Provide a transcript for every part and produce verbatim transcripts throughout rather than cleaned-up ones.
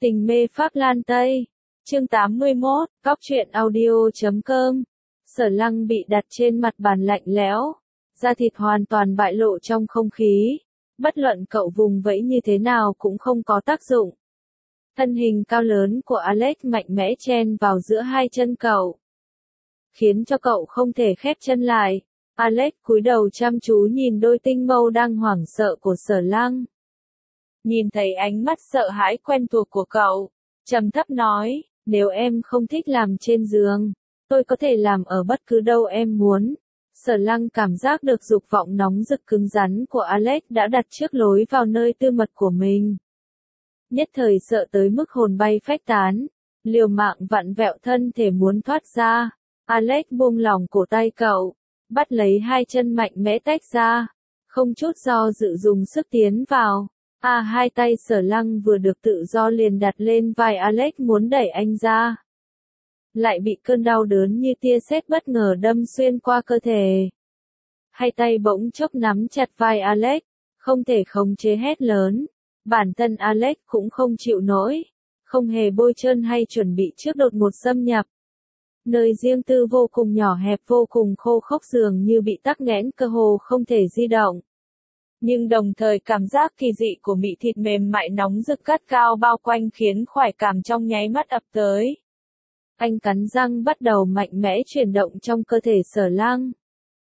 Tình mê Pháp Lan Tây. Chương tám mươi mốt, Cóc truyện audio chấm com. Sở Lăng bị đặt trên mặt bàn lạnh lẽo, da thịt hoàn toàn bại lộ trong không khí. Bất luận cậu vùng vẫy như thế nào cũng không có tác dụng. Thân hình cao lớn của Alex mạnh mẽ chen vào giữa hai chân cậu, khiến cho cậu không thể khép chân lại. Alex cúi đầu chăm chú nhìn đôi tinh mâu đang hoảng sợ của Sở Lăng. Nhìn thấy ánh mắt sợ hãi quen thuộc của cậu, trầm thấp nói, nếu em không thích làm trên giường, tôi có thể làm ở bất cứ đâu em muốn. Sở Lăng cảm giác được dục vọng nóng rực cứng rắn của Alex đã đặt trước lối vào nơi tư mật của mình. Nhất thời sợ tới mức hồn bay phách tán, liều mạng vặn vẹo thân thể muốn thoát ra. Alex buông lỏng cổ tay cậu, bắt lấy hai chân mạnh mẽ tách ra, không chút do dự dùng sức tiến vào. À hai tay Sở Lăng vừa được tự do liền đặt lên vai Alex muốn đẩy anh ra. Lại bị cơn đau đớn như tia sét bất ngờ đâm xuyên qua cơ thể. Hai tay bỗng chốc nắm chặt vai Alex, không thể khống chế hét lớn. Bản thân Alex cũng không chịu nổi, không hề bôi trơn hay chuẩn bị trước đột ngột xâm nhập. Nơi riêng tư vô cùng nhỏ hẹp vô cùng khô khốc dường như bị tắc nghẽn cơ hồ không thể di động. Nhưng đồng thời cảm giác kỳ dị của mị thịt mềm mại nóng rực gắt cao bao quanh khiến khoái cảm trong nháy mắt ập tới. Anh cắn răng bắt đầu mạnh mẽ chuyển động trong cơ thể Sở Lăng.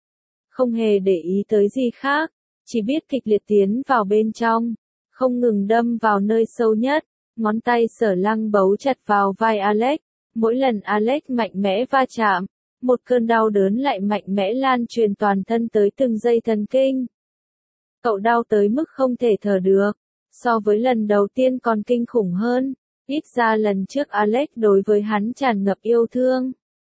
Không hề để ý tới gì khác, chỉ biết kịch liệt tiến vào bên trong, không ngừng đâm vào nơi sâu nhất. Ngón tay Sở Lăng bấu chặt vào vai Alex, mỗi lần Alex mạnh mẽ va chạm, một cơn đau đớn lại mạnh mẽ lan truyền toàn thân tới từng dây thần kinh. Cậu đau tới mức không thể thở được, so với lần đầu tiên còn kinh khủng hơn, ít ra lần trước Alex đối với hắn tràn ngập yêu thương.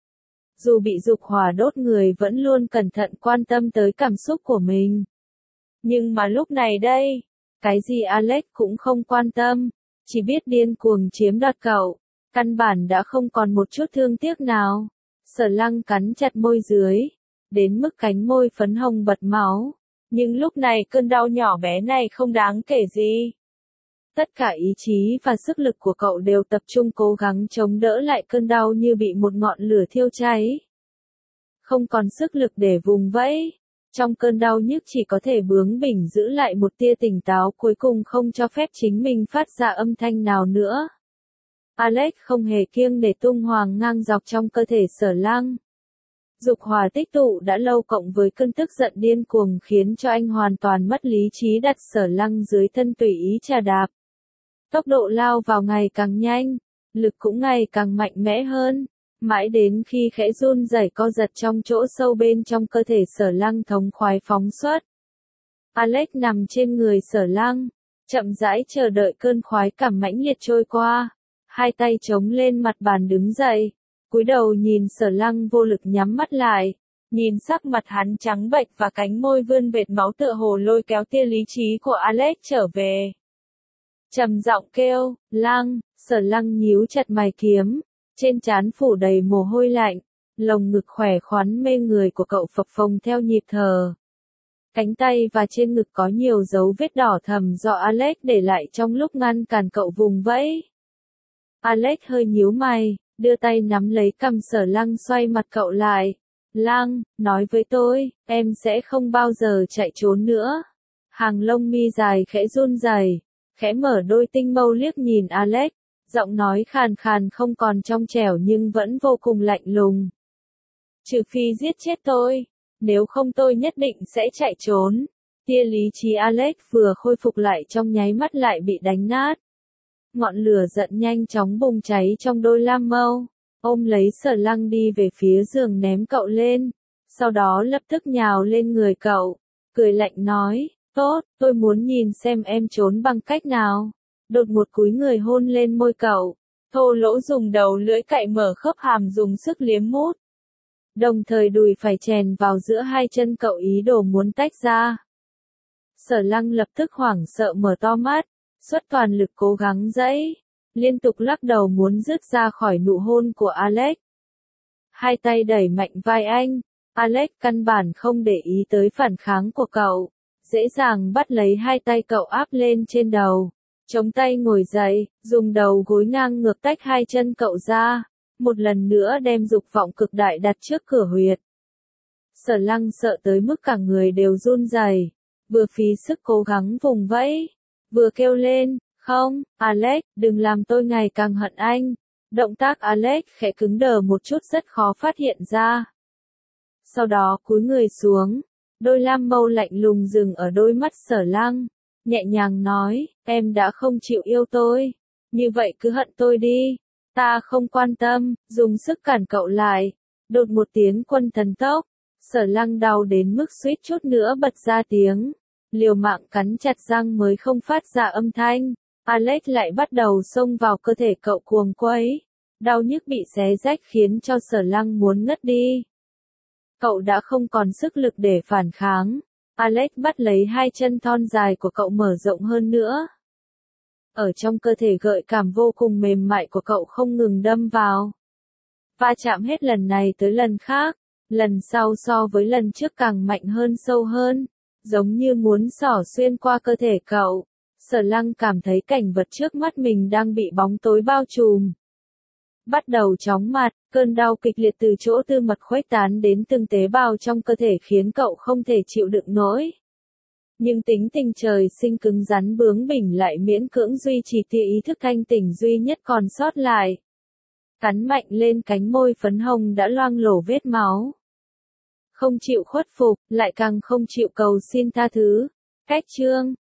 Dù bị dục hỏa đốt người vẫn luôn cẩn thận quan tâm tới cảm xúc của mình. Nhưng mà lúc này đây, cái gì Alex cũng không quan tâm, chỉ biết điên cuồng chiếm đoạt cậu, căn bản đã không còn một chút thương tiếc nào. Sở Lăng cắn chặt môi dưới, đến mức cánh môi phấn hồng bật máu. Nhưng lúc này cơn đau nhỏ bé này không đáng kể gì. Tất cả ý chí và sức lực của cậu đều tập trung cố gắng chống đỡ lại cơn đau như bị một ngọn lửa thiêu cháy. Không còn sức lực để vùng vẫy. Trong cơn đau nhức chỉ có thể bướng bỉnh giữ lại một tia tỉnh táo cuối cùng không cho phép chính mình phát ra âm thanh nào nữa. Alex không hề kiêng để tung hoành ngang dọc trong cơ thể Sở Lăng. Dục hỏa tích tụ đã lâu cộng với cơn tức giận điên cuồng khiến cho anh hoàn toàn mất lý trí đặt Sở Lăng dưới thân tùy ý chà đạp. Tốc độ lao vào ngày càng nhanh, lực cũng ngày càng mạnh mẽ hơn, mãi đến khi khẽ run rẩy co giật trong chỗ sâu bên trong cơ thể Sở Lăng thống khoái phóng xuất. Alex nằm trên người Sở Lăng, chậm rãi chờ đợi cơn khoái cảm mãnh liệt trôi qua, hai tay chống lên mặt bàn đứng dậy. Cúi đầu nhìn Sở Lăng vô lực nhắm mắt lại, nhìn sắc mặt hắn trắng bệch và cánh môi vươn vệt máu tựa hồ lôi kéo tia lý trí của Alex trở về. Trầm giọng kêu, Lăng, Sở Lăng nhíu chặt mày kiếm, trên trán phủ đầy mồ hôi lạnh, lồng ngực khỏe khoắn mê người của cậu phập phồng theo nhịp thở. Cánh tay và trên ngực có nhiều dấu vết đỏ thẫm do Alex để lại trong lúc ngăn cản cậu vùng vẫy. Alex hơi nhíu mày, đưa tay nắm lấy cằm Sở Lăng xoay mặt cậu lại. Lăng, nói với tôi, em sẽ không bao giờ chạy trốn nữa. Hàng lông mi dài khẽ run rẩy, khẽ mở đôi tinh mâu liếc nhìn Alex, giọng nói khàn khàn không còn trong trẻo nhưng vẫn vô cùng lạnh lùng. Trừ phi giết chết tôi, nếu không tôi nhất định sẽ chạy trốn. Tia lý trí Alex vừa khôi phục lại trong nháy mắt lại bị đánh nát. Ngọn lửa giận nhanh chóng bùng cháy trong đôi lam mâu, ôm lấy Sở Lăng đi về phía giường ném cậu lên, sau đó lập tức nhào lên người cậu, cười lạnh nói, tốt, tôi muốn nhìn xem em trốn bằng cách nào. Đột ngột cúi người hôn lên môi cậu, thô lỗ dùng đầu lưỡi cạy mở khớp hàm dùng sức liếm mút. Đồng thời đùi phải chèn vào giữa hai chân cậu ý đồ muốn tách ra. Sở Lăng lập tức hoảng sợ mở to mắt, xuất toàn lực cố gắng giãy, liên tục lắc đầu muốn rứt ra khỏi nụ hôn của Alex. Hai tay đẩy mạnh vai anh, Alex căn bản không để ý tới phản kháng của cậu, dễ dàng bắt lấy hai tay cậu áp lên trên đầu, Chống tay ngồi dậy, dùng đầu gối ngang ngược tách hai chân cậu ra, một lần nữa đem dục vọng cực đại đặt trước cửa huyệt. Sở Lăng sợ tới mức cả người đều run rẩy, vừa phí sức cố gắng vùng vẫy, vừa kêu lên, không, Alex, đừng làm tôi ngày càng hận anh. Động tác Alex khẽ cứng đờ một chút rất khó phát hiện ra. Sau đó cúi người xuống, đôi lam mâu lạnh lùng dừng ở đôi mắt Sở Lăng, nhẹ nhàng nói, em đã không chịu yêu tôi, như vậy cứ hận tôi đi, ta không quan tâm, dùng sức cản cậu lại, đột một tiếng quân thần tốc, Sở Lăng đau đến mức suýt chút nữa bật ra tiếng, liều mạng cắn chặt răng mới không phát ra âm thanh. Alex lại bắt đầu xông vào cơ thể cậu cuồng quấy, đau nhức bị xé rách khiến cho Sở Lăng muốn ngất đi. Cậu đã không còn sức lực để phản kháng, Alex bắt lấy hai chân thon dài của cậu mở rộng hơn nữa. Ở trong cơ thể gợi cảm vô cùng mềm mại của cậu không ngừng đâm vào. Va chạm hết lần này tới lần khác, lần sau so với lần trước càng mạnh hơn sâu hơn, giống như muốn xỏ xuyên qua cơ thể cậu. Sở Lăng cảm thấy cảnh vật trước mắt mình đang bị bóng tối bao trùm. Bắt đầu chóng mặt, cơn đau kịch liệt từ chỗ tư mật khuếch tán đến từng tế bào trong cơ thể khiến cậu không thể chịu đựng nổi. Nhưng tính tình trời sinh cứng rắn bướng bỉnh lại miễn cưỡng duy trì tia ý thức thanh tỉnh duy nhất còn sót lại. Cắn mạnh lên cánh môi phấn hồng đã loang lổ vết máu. Không chịu khuất phục, lại càng không chịu cầu xin tha thứ. Cách chương